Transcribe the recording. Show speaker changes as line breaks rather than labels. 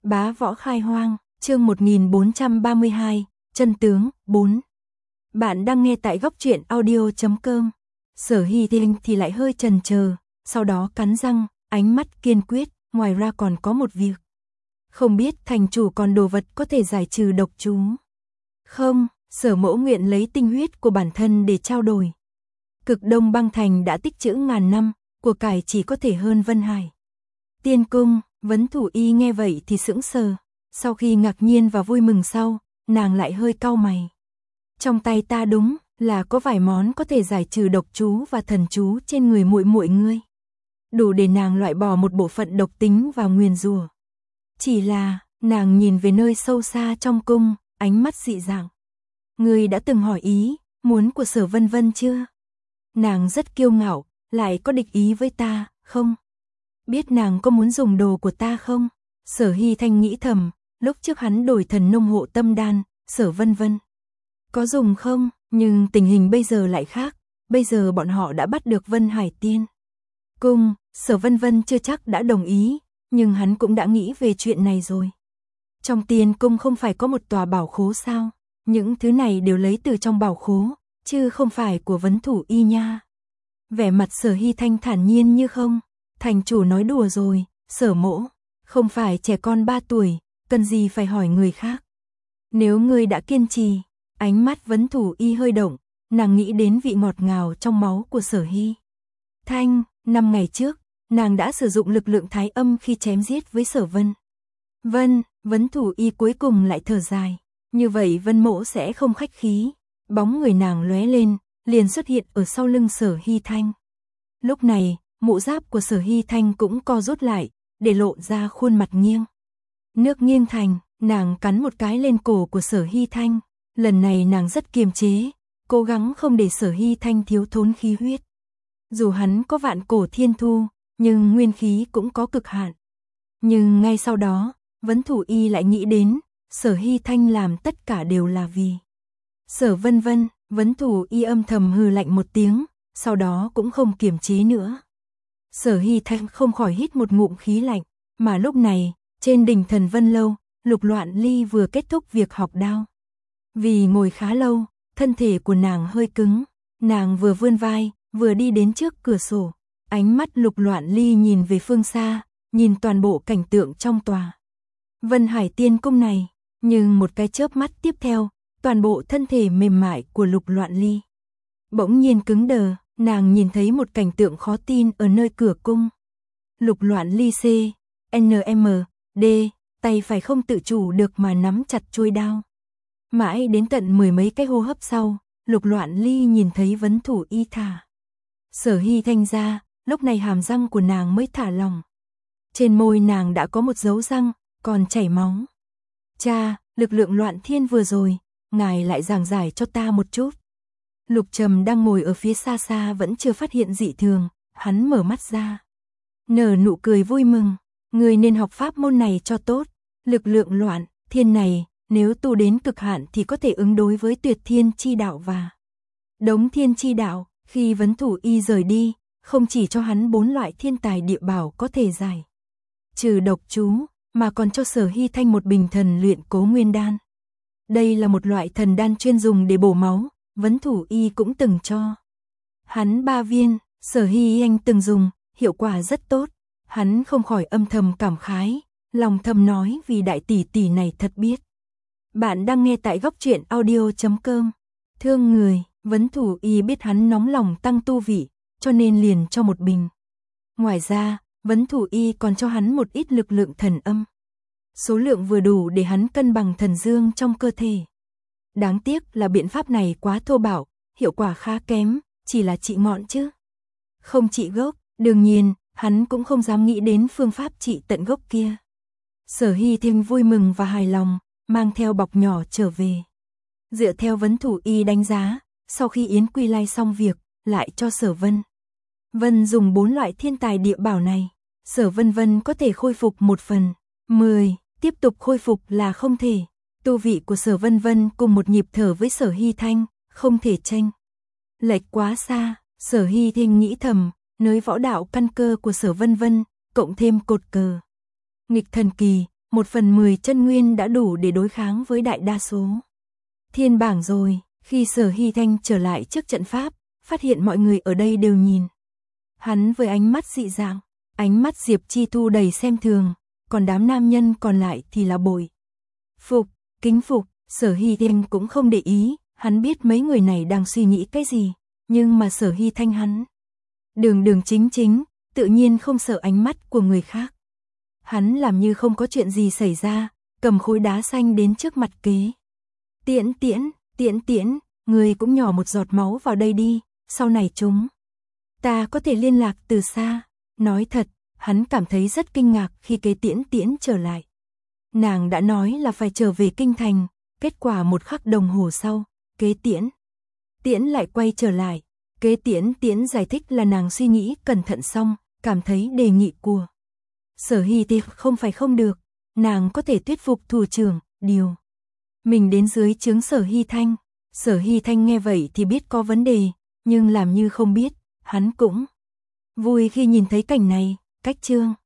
Bá võ khai hoang, chương 1432, chân tướng, 4. Bạn đang nghe tại góc truyện audio.com. Sở Hy Tinh thì lại hơi chần chờ, sau đó cắn răng, ánh mắt kiên quyết, ngoài ra còn có một việc. Không biết thành chủ còn đồ vật có thể giải trừ độc chú. Không, Sở Mẫu nguyện lấy tinh huyết của bản thân để trao đổi. Cực Đông băng thành đã tích trữ ngàn năm, của cải chỉ có thể hơn Vân Hải. Tiên cung, Vấn Thủ Y nghe vậy thì sững sờ, sau khi ngạc nhiên và vui mừng sau, nàng lại hơi cau mày. Trong tay ta đúng là có vài món có thể giải trừ độc chú và thần chú trên người muội muội ngươi, đủ để nàng loại bỏ một bộ phận độc tính và nguyền rủa. Chỉ là, nàng nhìn về nơi sâu xa trong cung, ánh mắt dị dạng. Ngươi đã từng hỏi ý muốn của Sở Vân Vân chưa? Nàng rất kiêu ngạo, lại có địch ý với ta, không? Biết nàng có muốn dùng đồ của ta không? Sở Hy Thanh nghĩ thầm, lúc trước hắn đổi thần nông hộ tâm đan, Sở Vân Vân có dùng không? Nhưng tình hình bây giờ lại khác, bây giờ bọn họ đã bắt được Vân Hải Tiên cung, Sở Vân Vân chưa chắc đã đồng ý, nhưng hắn cũng đã nghĩ về chuyện này rồi. Trong Tiên cung không phải có một tòa bảo khố sao? Những thứ này đều lấy từ trong bảo khố, chứ không phải của Vấn Thủ Y nha. Vẻ mặt Sở Hy Thanh thản nhiên như không. Thành chủ nói đùa rồi, Sở Mỗ không phải trẻ con 3 tuổi, cần gì phải hỏi người khác. Nếu ngươi đã kiên trì, ánh mắt Vấn Thủ Y hơi động, nàng nghĩ đến vị ngọt ngào trong máu của Sở Hy Thanh. 5 ngày trước, nàng đã sử dụng lực lượng thái âm khi chém giết với Sở Vân Vân. Vấn Thủ Y cuối cùng lại thở dài, như vậy Vân Mỗ sẽ không khách khí. Bóng người nàng lóe lên, liền xuất hiện ở sau lưng Sở Hy Thanh. Lúc này, mũ giáp của Sở Hy Thanh cũng co rút lại, để lộ ra khuôn mặt nghiêng. Nước nghiêng thành, nàng cắn một cái lên cổ của Sở Hy Thanh. Lần này nàng rất kiềm chế, cố gắng không để Sở Hy Thanh thiếu thốn khí huyết. Dù hắn có vạn cổ thiên thu, nhưng nguyên khí cũng có cực hạn. Nhưng ngay sau đó, Vấn Thủ Y lại nghĩ đến, Sở Hy Thanh làm tất cả đều là vì Sở Vân Vân. Vấn Thủ Y âm thầm hừ lạnh một tiếng, sau đó cũng không kiềm chế nữa. Sở Hy Thanh không khỏi hít một ngụm khí lạnh, mà lúc này, trên đỉnh Thần Vân Lâu, Lục Loạn Ly vừa kết thúc việc học đao. Vì ngồi khá lâu, thân thể của nàng hơi cứng, nàng vừa vươn vai, vừa đi đến trước cửa sổ. Ánh mắt Lục Loạn Ly nhìn về phương xa, nhìn toàn bộ cảnh tượng trong tòa Vân Hải Tiên cung này, nhưng một cái chớp mắt tiếp theo, toàn bộ thân thể mềm mại của Lục Loạn Ly bỗng nhiên cứng đờ. Nàng nhìn thấy một cảnh tượng khó tin ở nơi cửa cung. Lục Loạn Ly CNMD, tay phải không tự chủ được mà nắm chặt chuôi đao. Mãi đến tận 10 mấy cái hô hấp sau, Lục Loạn Ly nhìn thấy Vấn Thủ Y thả Sở Hy Thanh ra, lúc này hàm răng của nàng mới thả lỏng. Trên môi nàng đã có một dấu răng, còn chảy máu. Cha, lực lượng Loạn Thiên vừa rồi, ngài lại giảng giải cho ta một chút. Lục Trầm đang ngồi ở phía xa xa vẫn chưa phát hiện dị thường, hắn mở mắt ra, nở nụ cười vui mừng. Người nên học pháp môn này cho tốt. Lực lượng Loạn Thiên này, nếu tu đến cực hạn thì có thể ứng đối với Tuyệt Thiên Chi Đạo và Đống Thiên Chi Đạo. Khi Vấn Thủ Y rời đi, không chỉ cho hắn 4 loại thiên tài địa bảo có thể giải trừ độc chú, mà còn cho Sở Hy Thanh một bình thần luyện cố nguyên đan. Đây là một loại thần đan chuyên dùng để bổ máu. Vấn Thủ Y cũng từng cho hắn 3 viên, Sở Hy Anh từng dùng, hiệu quả rất tốt. Hắn không khỏi âm thầm cảm khái, lòng thầm nói vì đại tỷ tỷ này thật biết. Bạn đang nghe tại góc truyện audio.com. Thương người, Vấn Thủ Y biết hắn nóng lòng tăng tu vị, cho nên liền cho một bình. Ngoài ra, Vấn Thủ Y còn cho hắn một ít lực lượng thần âm. Số lượng vừa đủ để hắn cân bằng thần dương trong cơ thể. Đáng tiếc là biện pháp này quá thô bạo, hiệu quả khá kém, chỉ là trị ngọn chứ không trị gốc. Đương nhiên, hắn cũng không dám nghĩ đến phương pháp trị tận gốc kia. Sở Hy Thanh vui mừng và hài lòng, mang theo bọc nhỏ trở về. Dựa theo Vấn Thủ Y đánh giá, sau khi Yến Quy Lai xong việc, lại cho Sở Vân Vân dùng 4 loại thiên tài địa bảo này. Sở Vân Vân có thể khôi phục 1/10, tiếp tục khôi phục là không thể. Tu vị của Sở Vân Vân cùng một nhịp thở với Sở Hy Thanh, không thể chênh lệch quá xa. Sở Hy Thanh nghĩ thầm, nơi võ đạo căn cơ của Sở Vân Vân, cộng thêm cột cờ nghịch thần kỳ, 1/10 chân nguyên đã đủ để đối kháng với đại đa số. Thiên bảng rồi, khi Sở Hy Thanh trở lại trước trận pháp, phát hiện mọi người ở đây đều nhìn hắn với ánh mắt dị dạng, ánh mắt Diệp Chi Thu đầy xem thường, còn đám nam nhân còn lại thì là bội phục, kính phục. Sở Hy Thanh cũng không để ý, hắn biết mấy người này đang suy nghĩ cái gì, nhưng mà Sở Hy Thanh hắn đường đường chính chính, tự nhiên không sợ ánh mắt của người khác. Hắn làm như không có chuyện gì xảy ra, cầm khối đá xanh đến trước mặt Kế Tiễn, người cũng nhỏ một giọt máu vào đây đi, sau này chúng ta có thể liên lạc từ xa. Nói thật, hắn cảm thấy rất kinh ngạc khi Kế Tiễn trở lại. Nàng đã nói là phải trở về kinh thành, kết quả 1 khắc đồng hồ sau, Kế Tiễn lại quay trở lại. Kế Tiễn giải thích là nàng suy nghĩ cẩn thận xong, cảm thấy đề nghị của Sở Hy Thanh không phải không được, nàng có thể thuyết phục thủ trưởng, điều mình đến dưới trướng Sở Hy Thanh. Sở Hy Thanh nghe vậy thì biết có vấn đề, nhưng làm như không biết, hắn cũng vui khi nhìn thấy cảnh này. Cách chương